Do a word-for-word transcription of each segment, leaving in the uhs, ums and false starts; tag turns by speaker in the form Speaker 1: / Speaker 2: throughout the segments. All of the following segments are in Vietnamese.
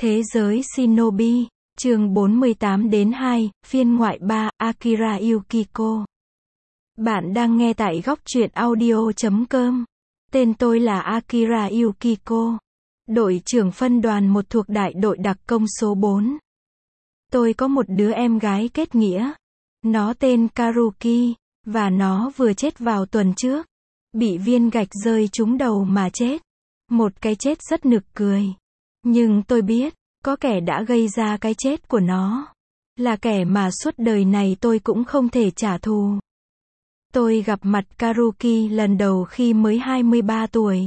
Speaker 1: Thế giới Shinobi, chương bốn mươi tám đến hai, phiên ngoại ba, Akira Yukiko. Bạn đang nghe tại góc truyện audio chấm com. Tên tôi là Akira Yukiko, đội trưởng phân đoàn một thuộc đại đội đặc công số bốn. Tôi có một đứa em gái kết nghĩa. Nó tên Karuki, và nó vừa chết vào tuần trước. Bị viên gạch rơi trúng đầu mà chết. Một cái chết rất nực cười. Nhưng tôi biết, có kẻ đã gây ra cái chết của nó. Là kẻ mà suốt đời này tôi cũng không thể trả thù. Tôi gặp mặt Karuki lần đầu khi mới hai mươi ba tuổi.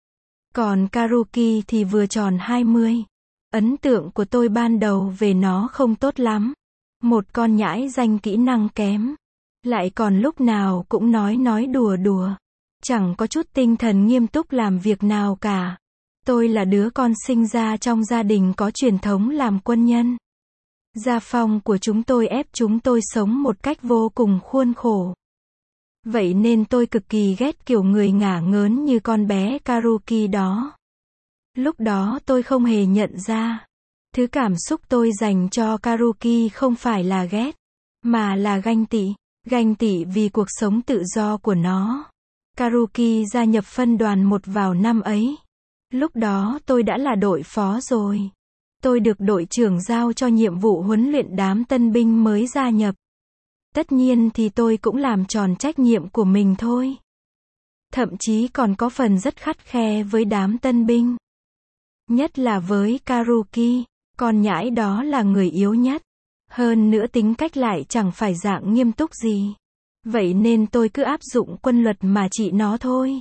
Speaker 1: Còn Karuki thì vừa tròn hai mươi. Ấn tượng của tôi ban đầu về nó không tốt lắm. Một con nhãi danh kỹ năng kém. Lại còn lúc nào cũng nói nói đùa đùa. Chẳng có chút tinh thần nghiêm túc làm việc nào cả. Tôi là đứa con sinh ra trong gia đình có truyền thống làm quân nhân. Gia phong của chúng tôi ép chúng tôi sống một cách vô cùng khuôn khổ. Vậy nên tôi cực kỳ ghét kiểu người ngả ngớn như con bé Karuki đó. Lúc đó tôi không hề nhận ra. Thứ cảm xúc tôi dành cho Karuki không phải là ghét, mà là ganh tị. Ganh tị vì cuộc sống tự do của nó. Karuki gia nhập phân đoàn một vào năm ấy. Lúc đó tôi đã là đội phó rồi. Tôi được đội trưởng giao cho nhiệm vụ huấn luyện đám tân binh mới gia nhập. Tất nhiên thì tôi cũng làm tròn trách nhiệm của mình thôi. Thậm chí còn có phần rất khắt khe với đám tân binh. Nhất là với Karuki, con nhãi đó là người yếu nhất. Hơn nữa tính cách lại chẳng phải dạng nghiêm túc gì. Vậy nên tôi cứ áp dụng quân luật mà trị nó thôi.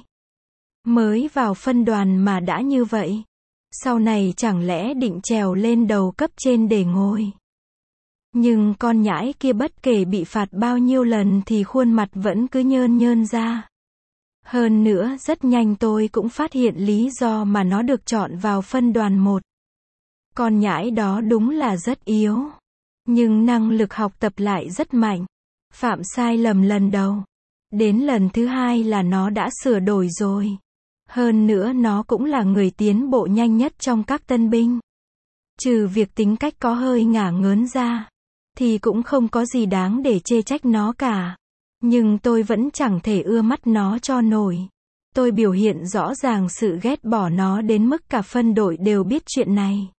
Speaker 1: Mới vào phân đoàn mà đã như vậy. Sau này chẳng lẽ định trèo lên đầu cấp trên để ngồi. Nhưng con nhãi kia bất kể bị phạt bao nhiêu lần thì khuôn mặt vẫn cứ nhơn nhơn ra. Hơn nữa rất nhanh tôi cũng phát hiện lý do mà nó được chọn vào phân đoàn một. Con nhãi đó đúng là rất yếu. Nhưng năng lực học tập lại rất mạnh. Phạm sai lầm lần đầu. Đến lần thứ hai là nó đã sửa đổi rồi. Hơn nữa nó cũng là người tiến bộ nhanh nhất trong các tân binh. Trừ việc tính cách có hơi ngả ngớn ra, thì cũng không có gì đáng để chê trách nó cả. Nhưng tôi vẫn chẳng thể ưa mắt nó cho nổi. Tôi biểu hiện rõ ràng sự ghét bỏ nó đến mức cả phân đội đều biết chuyện này.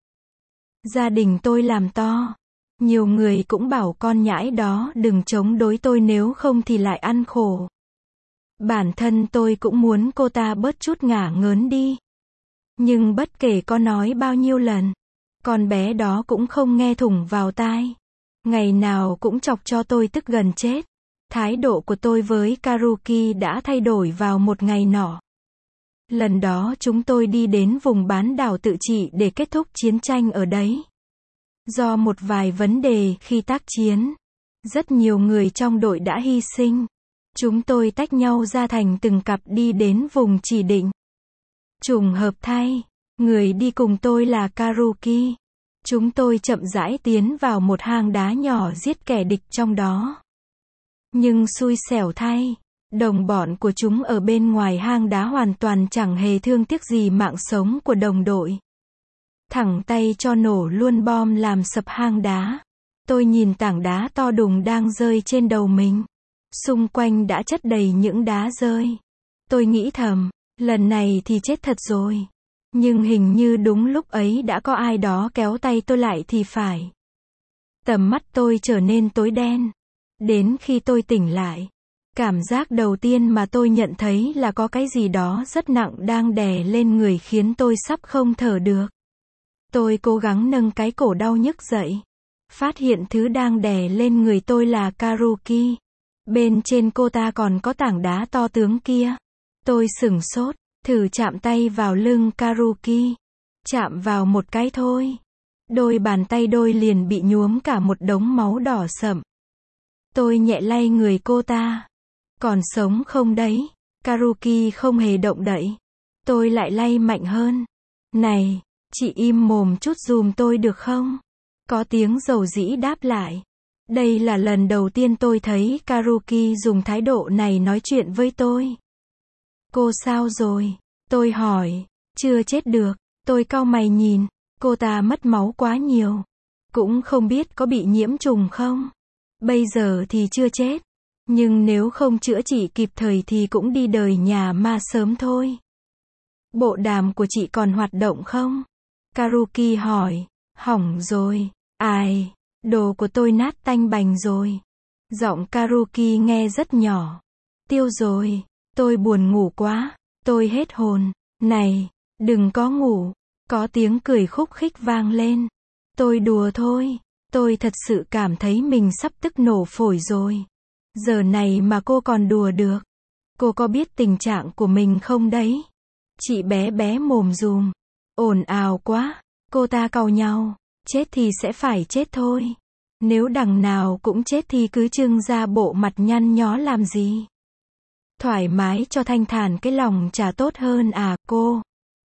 Speaker 1: Gia đình tôi làm to. Nhiều người cũng bảo con nhãi đó đừng chống đối tôi nếu không thì lại ăn khổ. Bản thân tôi cũng muốn cô ta bớt chút ngả ngớn đi. Nhưng bất kể có nói bao nhiêu lần, con bé đó cũng không nghe thủng vào tai. Ngày nào cũng chọc cho tôi tức gần chết. Thái độ của tôi với Karuki đã thay đổi vào một ngày nọ. Lần đó chúng tôi đi đến vùng bán đảo tự trị để kết thúc chiến tranh ở đấy. Do một vài vấn đề khi tác chiến, rất nhiều người trong đội đã hy sinh. Chúng tôi tách nhau ra thành từng cặp đi đến vùng chỉ định. Trùng hợp thay, người đi cùng tôi là Karuki. Chúng tôi chậm rãi tiến vào một hang đá nhỏ giết kẻ địch trong đó. Nhưng xui xẻo thay, đồng bọn của chúng ở bên ngoài hang đá hoàn toàn chẳng hề thương tiếc gì mạng sống của đồng đội. Thẳng tay cho nổ luôn bom làm sập hang đá. Tôi nhìn tảng đá to đùng đang rơi trên đầu mình. Xung quanh đã chất đầy những đá rơi. Tôi nghĩ thầm, lần này thì chết thật rồi. Nhưng hình như đúng lúc ấy đã có ai đó kéo tay tôi lại thì phải. Tầm mắt tôi trở nên tối đen. Đến khi tôi tỉnh lại, cảm giác đầu tiên mà tôi nhận thấy là có cái gì đó rất nặng đang đè lên người khiến tôi sắp không thở được. Tôi cố gắng nâng cái cổ đau nhức dậy. Phát hiện thứ đang đè lên người tôi là Karuki. Bên trên cô ta còn có tảng đá to tướng kia. Tôi sửng sốt, thử chạm tay vào lưng Karuki. Chạm vào một cái thôi. Đôi bàn tay đôi liền bị nhuốm cả một đống máu đỏ sậm. Tôi nhẹ lay người cô ta. Còn sống không đấy? Karuki không hề động đậy. Tôi lại lay mạnh hơn. Này, chị im mồm chút giùm tôi được không? Có tiếng dầu dĩ đáp lại. Đây là lần đầu tiên tôi thấy Karuki dùng thái độ này nói chuyện với tôi. Cô sao rồi? Tôi hỏi. Chưa chết được. Tôi cau mày nhìn. Cô ta mất máu quá nhiều. Cũng không biết có bị nhiễm trùng không. Bây giờ thì chưa chết. Nhưng nếu không chữa trị kịp thời thì cũng đi đời nhà ma sớm thôi. Bộ đàm của chị còn hoạt động không? Karuki hỏi. Hỏng rồi. Ai? Đồ của tôi nát tanh bành rồi. Giọng Karuki nghe rất nhỏ. Tiêu rồi. Tôi buồn ngủ quá. Tôi hết hồn. Này, đừng có ngủ. Có tiếng cười khúc khích vang lên. Tôi đùa thôi. Tôi thật sự cảm thấy mình sắp tức nổ phổi rồi. Giờ này mà cô còn đùa được. Cô có biết tình trạng của mình không đấy? Chị bé bé mồm dùm. Ồn ào quá. Cô ta cau nhau. Chết thì sẽ phải chết thôi. Nếu đằng nào cũng chết thì cứ trưng ra bộ mặt nhăn nhó làm gì? Thoải mái cho thanh thản cái lòng chả tốt hơn à cô?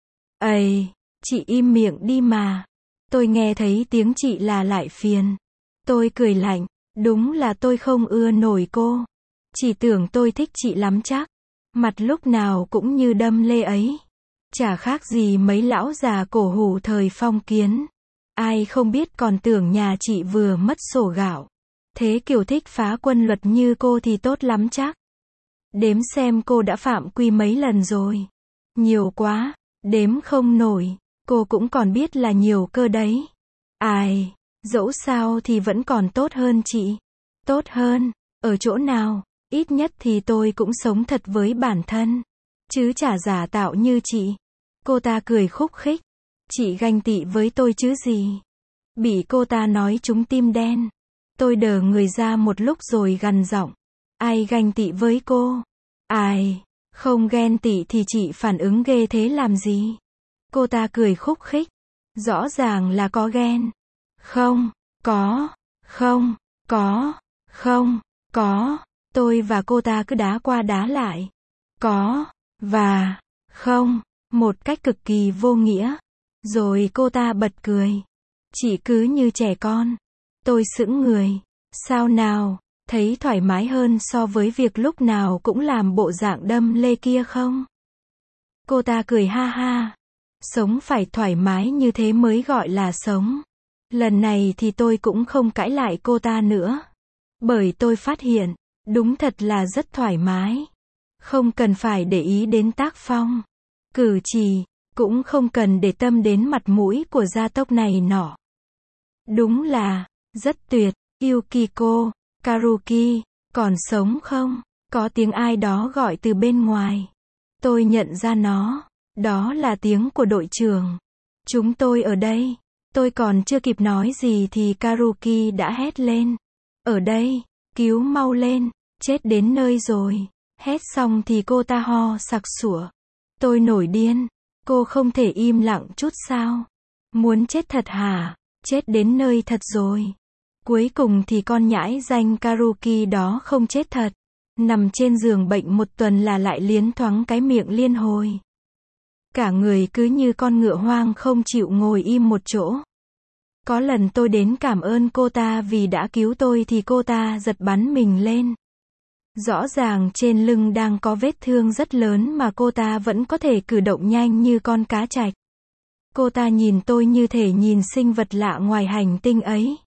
Speaker 1: Ây, chị im miệng đi mà. Tôi nghe thấy tiếng chị là lại phiền. Tôi cười lạnh. Đúng là tôi không ưa nổi cô. Chỉ tưởng tôi thích chị lắm chắc. Mặt lúc nào cũng như đâm lê ấy. Chả khác gì mấy lão già cổ hủ thời phong kiến. Ai không biết còn tưởng nhà chị vừa mất sổ gạo. Thế kiểu thích phá quân luật như cô thì tốt lắm chắc. Đếm xem cô đã phạm quy mấy lần rồi. Nhiều quá, đếm không nổi. Cô cũng còn biết là nhiều cơ đấy. Ai, dẫu sao thì vẫn còn tốt hơn chị. Tốt hơn, ở chỗ nào, ít nhất thì tôi cũng sống thật với bản thân. Chứ chả giả tạo như chị. Cô ta cười khúc khích. Chị ganh tị với tôi chứ gì. Bị cô ta nói trúng tim đen. Tôi đờ người ra một lúc rồi gằn giọng. Ai ganh tị với cô? Ai, không ghen tị thì chị phản ứng ghê thế làm gì? Cô ta cười khúc khích. Rõ ràng là có ghen. Không, có, không, có, không, có. Tôi và cô ta cứ đá qua đá lại. Có, và, không, một cách cực kỳ vô nghĩa. Rồi cô ta bật cười. Chỉ cứ như trẻ con. Tôi sững người. Sao nào, thấy thoải mái hơn so với việc lúc nào cũng làm bộ dạng đâm lê kia không? Cô ta cười ha ha. Sống phải thoải mái như thế mới gọi là sống. Lần này thì tôi cũng không cãi lại cô ta nữa. Bởi tôi phát hiện, đúng thật là rất thoải mái. Không cần phải để ý đến tác phong, cử chỉ, cũng không cần để tâm đến mặt mũi của gia tộc này nọ. Đúng là, rất tuyệt. Yukiko, Karuki, còn sống không? Có tiếng ai đó gọi từ bên ngoài. Tôi nhận ra nó. Đó là tiếng của đội trưởng. Chúng tôi ở đây. Tôi còn chưa kịp nói gì thì Karuki đã hét lên. Ở đây, cứu mau lên, chết đến nơi rồi. Hét xong thì cô ta ho sặc sủa. Tôi nổi điên. Cô không thể im lặng chút sao? Muốn chết thật hả? Chết đến nơi thật rồi. Cuối cùng thì con nhãi danh Karuki đó không chết thật. Nằm trên giường bệnh một tuần là lại liến thoáng cái miệng liên hồi. Cả người cứ như con ngựa hoang không chịu ngồi im một chỗ. Có lần tôi đến cảm ơn cô ta vì đã cứu tôi thì cô ta giật bắn mình lên. Rõ ràng trên lưng đang có vết thương rất lớn mà cô ta vẫn có thể cử động nhanh như con cá trạch. Cô ta nhìn tôi như thể nhìn sinh vật lạ ngoài hành tinh ấy.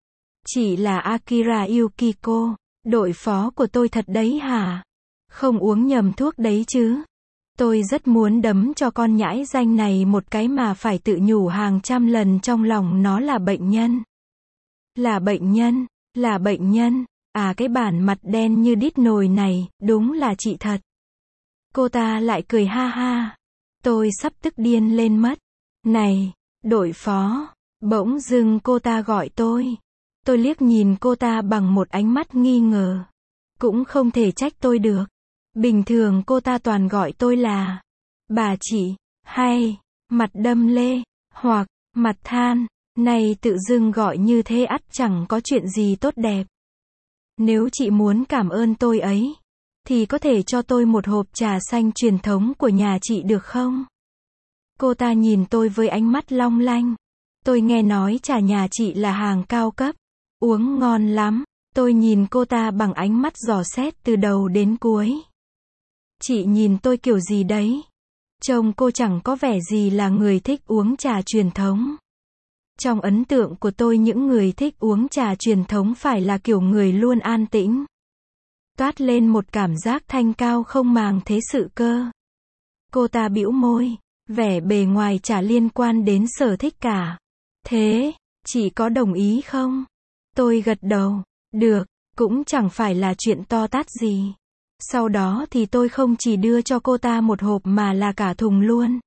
Speaker 1: Chị là Akira Yukiko, đội phó của tôi thật đấy hả? Không uống nhầm thuốc đấy chứ? Tôi rất muốn đấm cho con nhãi danh này một cái mà phải tự nhủ hàng trăm lần trong lòng nó là bệnh nhân. Là bệnh nhân, là bệnh nhân, à cái bản mặt đen như đít nồi này, đúng là chị thật. Cô ta lại cười ha ha. Tôi sắp tức điên lên mất. Này, đội phó, bỗng dưng cô ta gọi tôi. Tôi liếc nhìn cô ta bằng một ánh mắt nghi ngờ. Cũng không thể trách tôi được. Bình thường cô ta toàn gọi tôi là bà chị, hay mặt đâm lê, hoặc mặt than. Này tự dưng gọi như thế ắt chẳng có chuyện gì tốt đẹp. Nếu chị muốn cảm ơn tôi ấy, thì có thể cho tôi một hộp trà xanh truyền thống của nhà chị được không? Cô ta nhìn tôi với ánh mắt long lanh. Tôi nghe nói trà nhà chị là hàng cao cấp, uống ngon lắm. Tôi nhìn cô ta bằng ánh mắt dò xét từ đầu đến cuối. Chị nhìn tôi kiểu gì đấy? Trông cô chẳng có vẻ gì là người thích uống trà truyền thống. Trong ấn tượng của tôi những người thích uống trà truyền thống phải là kiểu người luôn an tĩnh. Toát lên một cảm giác thanh cao không màng thế sự cơ. Cô ta bĩu môi, vẻ bề ngoài chả liên quan đến sở thích cả. Thế, chị có đồng ý không? Tôi gật đầu, được, cũng chẳng phải là chuyện to tát gì. Sau đó thì tôi không chỉ đưa cho cô ta một hộp mà là cả thùng luôn.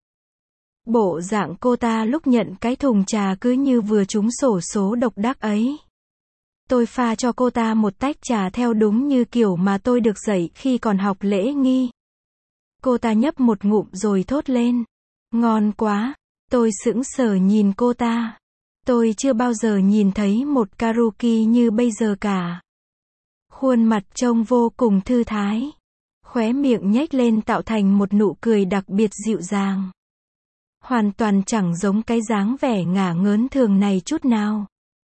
Speaker 1: Bộ dạng cô ta lúc nhận cái thùng trà cứ như vừa trúng xổ số độc đắc ấy. Tôi pha cho cô ta một tách trà theo đúng như kiểu mà tôi được dạy khi còn học lễ nghi. Cô ta nhấp một ngụm rồi thốt lên. Ngon quá. Tôi sững sờ nhìn cô ta. Tôi chưa bao giờ nhìn thấy một Karuki như bây giờ cả. Khuôn mặt trông vô cùng thư thái. Khóe miệng nhếch lên tạo thành một nụ cười đặc biệt dịu dàng. Hoàn toàn chẳng giống cái dáng vẻ ngả ngớn thường này chút nào.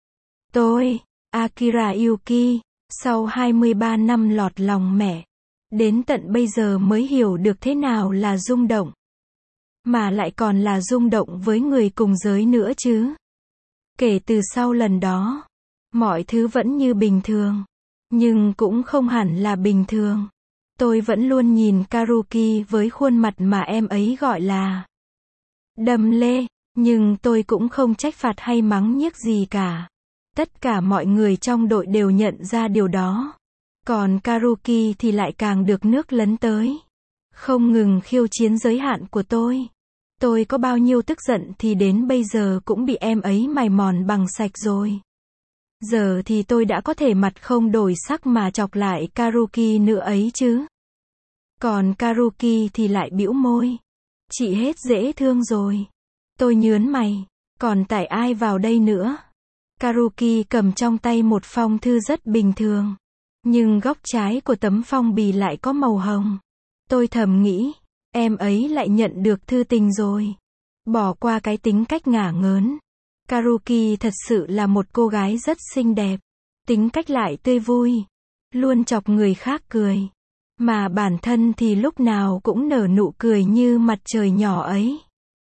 Speaker 1: Tôi, Akira Yuki, sau hai mươi ba năm lọt lòng mẹ, đến tận bây giờ mới hiểu được thế nào là rung động. Mà lại còn là rung động với người cùng giới nữa chứ. Kể từ sau lần đó, mọi thứ vẫn như bình thường. Nhưng cũng không hẳn là bình thường. Tôi vẫn luôn nhìn Karuki với khuôn mặt mà em ấy gọi là đầm lê, nhưng tôi cũng không trách phạt hay mắng nhiếc gì cả. Tất cả mọi người trong đội đều nhận ra điều đó. Còn Karuki thì lại càng được nước lấn tới. Không ngừng khiêu chiến giới hạn của tôi. Tôi có bao nhiêu tức giận thì đến bây giờ cũng bị em ấy mài mòn bằng sạch rồi. Giờ thì tôi đã có thể mặt không đổi sắc mà chọc lại Karuki nữa ấy chứ. Còn Karuki thì lại bĩu môi. Chị hết dễ thương rồi. Tôi nhớn mày. Còn tại ai vào đây nữa? Karuki cầm trong tay một phong thư rất bình thường. Nhưng góc trái của tấm phong bì lại có màu hồng. Tôi thầm nghĩ, em ấy lại nhận được thư tình rồi. Bỏ qua cái tính cách ngả ngớn. Karuki thật sự là một cô gái rất xinh đẹp. Tính cách lại tươi vui. Luôn chọc người khác cười. Mà bản thân thì lúc nào cũng nở nụ cười như mặt trời nhỏ ấy.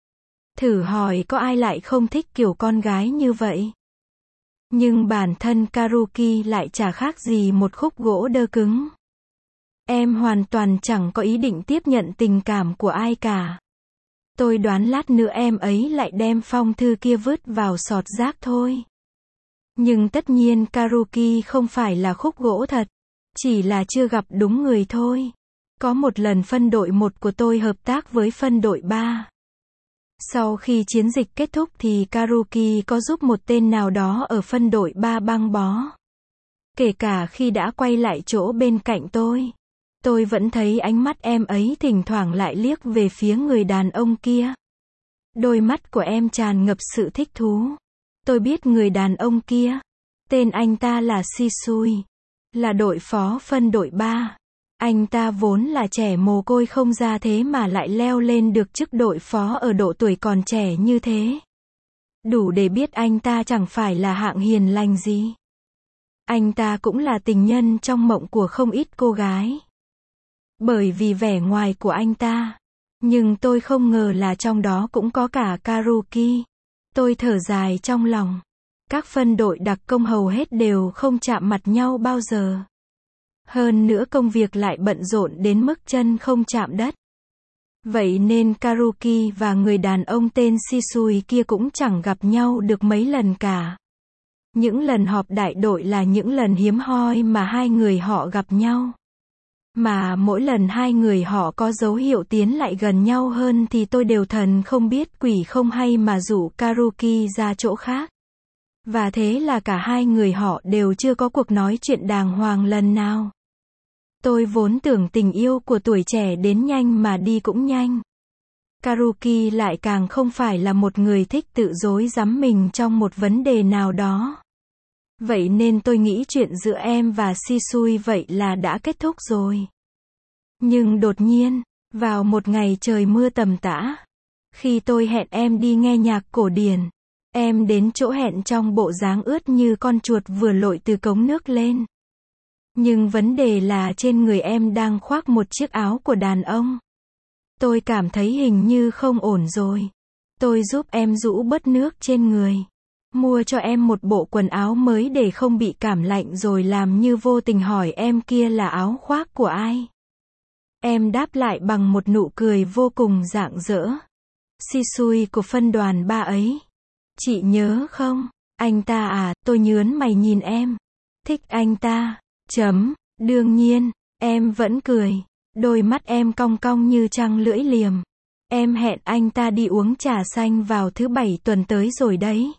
Speaker 1: Thử hỏi có ai lại không thích kiểu con gái như vậy? Nhưng bản thân Karuki lại chả khác gì một khúc gỗ đơ cứng. Em hoàn toàn chẳng có ý định tiếp nhận tình cảm của ai cả. Tôi đoán lát nữa em ấy lại đem phong thư kia vứt vào sọt rác thôi. Nhưng tất nhiên Karuki không phải là khúc gỗ thật. Chỉ là chưa gặp đúng người thôi. Có một lần phân đội một của tôi hợp tác với phân đội ba. Sau khi chiến dịch kết thúc thì Karuki có giúp một tên nào đó ở phân đội ba băng bó. Kể cả khi đã quay lại chỗ bên cạnh tôi. Tôi vẫn thấy ánh mắt em ấy thỉnh thoảng lại liếc về phía người đàn ông kia. Đôi mắt của em tràn ngập sự thích thú. Tôi biết người đàn ông kia. Tên anh ta là Shisui. Là đội phó phân đội ba. Anh ta vốn là trẻ mồ côi không ra thế mà lại leo lên được chức đội phó ở độ tuổi còn trẻ như thế. Đủ để biết anh ta chẳng phải là hạng hiền lành gì. Anh ta cũng là tình nhân trong mộng của không ít cô gái. Bởi vì vẻ ngoài của anh ta. Nhưng tôi không ngờ là trong đó cũng có cả Karuki. Tôi thở dài trong lòng. Các phân đội đặc công hầu hết đều không chạm mặt nhau bao giờ. Hơn nữa công việc lại bận rộn đến mức chân không chạm đất. Vậy nên Karuki và người đàn ông tên Shisui kia cũng chẳng gặp nhau được mấy lần cả. Những lần họp đại đội là những lần hiếm hoi mà hai người họ gặp nhau. Mà mỗi lần hai người họ có dấu hiệu tiến lại gần nhau hơn thì tôi đều thần không biết quỷ không hay mà rủ Karuki ra chỗ khác. Và thế là cả hai người họ đều chưa có cuộc nói chuyện đàng hoàng lần nào. Tôi vốn tưởng tình yêu của tuổi trẻ đến nhanh mà đi cũng nhanh. Karuki lại càng không phải là một người thích tự dối dám mình trong một vấn đề nào đó. Vậy nên tôi nghĩ chuyện giữa em và Shisui vậy là đã kết thúc rồi. Nhưng đột nhiên, vào một ngày trời mưa tầm tã, khi tôi hẹn em đi nghe nhạc cổ điển, em đến chỗ hẹn trong bộ dáng ướt như con chuột vừa lội từ cống nước lên. Nhưng vấn đề là trên người em đang khoác một chiếc áo của đàn ông. Tôi cảm thấy hình như không ổn rồi. Tôi giúp em rũ bớt nước trên người. mua cho em một bộ quần áo mới để không bị cảm lạnh rồi làm như vô tình hỏi em kia là áo khoác của ai. Em đáp lại bằng một nụ cười vô cùng rạng rỡ. Shisui của phân đoàn ba ấy. Chị nhớ không? Anh ta à, tôi nhớn mày nhìn em. Thích anh ta. Chấm. Đương nhiên, em vẫn cười. Đôi mắt em cong cong như trăng lưỡi liềm. Em hẹn anh ta đi uống trà xanh vào thứ bảy tuần tới rồi đấy.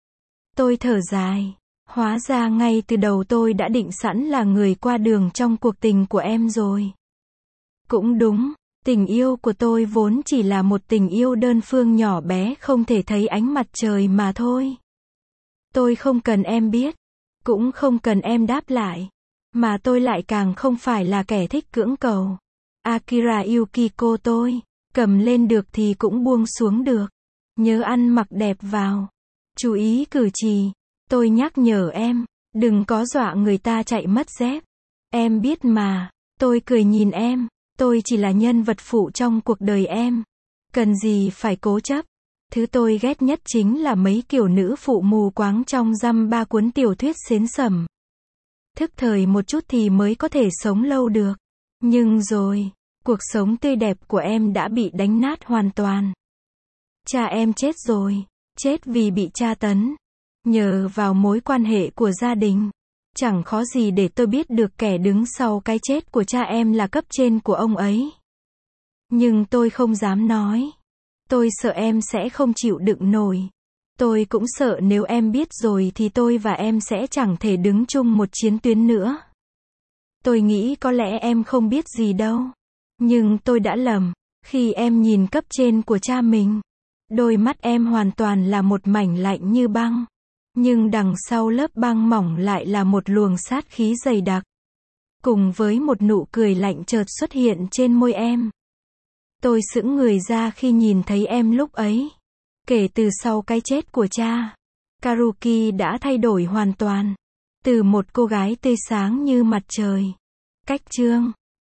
Speaker 1: Tôi thở dài. Hóa ra ngay từ đầu tôi đã định sẵn là người qua đường trong cuộc tình của em rồi. Cũng đúng, tình yêu của tôi vốn chỉ là một tình yêu đơn phương nhỏ bé không thể thấy ánh mặt trời mà thôi. Tôi không cần em biết, cũng không cần em đáp lại, mà tôi lại càng không phải là kẻ thích cưỡng cầu. Akira Yukiko tôi, cầm lên được thì cũng buông xuống được. Nhớ ăn mặc đẹp vào. Chú ý cử chỉ. Tôi nhắc nhở em, đừng có dọa người ta chạy mất dép. Em biết mà. Tôi cười nhìn em. Tôi chỉ là nhân vật phụ trong cuộc đời em. Cần gì phải cố chấp. Thứ tôi ghét nhất chính là mấy kiểu nữ phụ mù quáng trong dăm ba cuốn tiểu thuyết xến sẩm. Thức thời một chút thì mới có thể sống lâu được. Nhưng rồi, cuộc sống tươi đẹp của em đã bị đánh nát hoàn toàn. Cha em chết rồi. Chết vì bị tra tấn. Nhờ vào mối quan hệ của gia đình. Chẳng khó gì để tôi biết được kẻ đứng sau cái chết của cha em là cấp trên của ông ấy. Nhưng tôi không dám nói. Tôi sợ em sẽ không chịu đựng nổi. Tôi cũng sợ nếu em biết rồi thì tôi và em sẽ chẳng thể đứng chung một chiến tuyến nữa. Tôi nghĩ có lẽ em không biết gì đâu. Nhưng tôi đã lầm. Khi em nhìn cấp trên của cha mình. Đôi mắt em hoàn toàn là một mảnh lạnh như băng. Nhưng đằng sau lớp băng mỏng lại là một luồng sát khí dày đặc. Cùng với một nụ cười lạnh chợt xuất hiện trên môi em. Tôi sững người ra khi nhìn thấy em lúc ấy. Kể từ sau cái chết của cha, Karuki đã thay đổi hoàn toàn. Từ một cô gái tươi sáng như mặt trời. Cách chương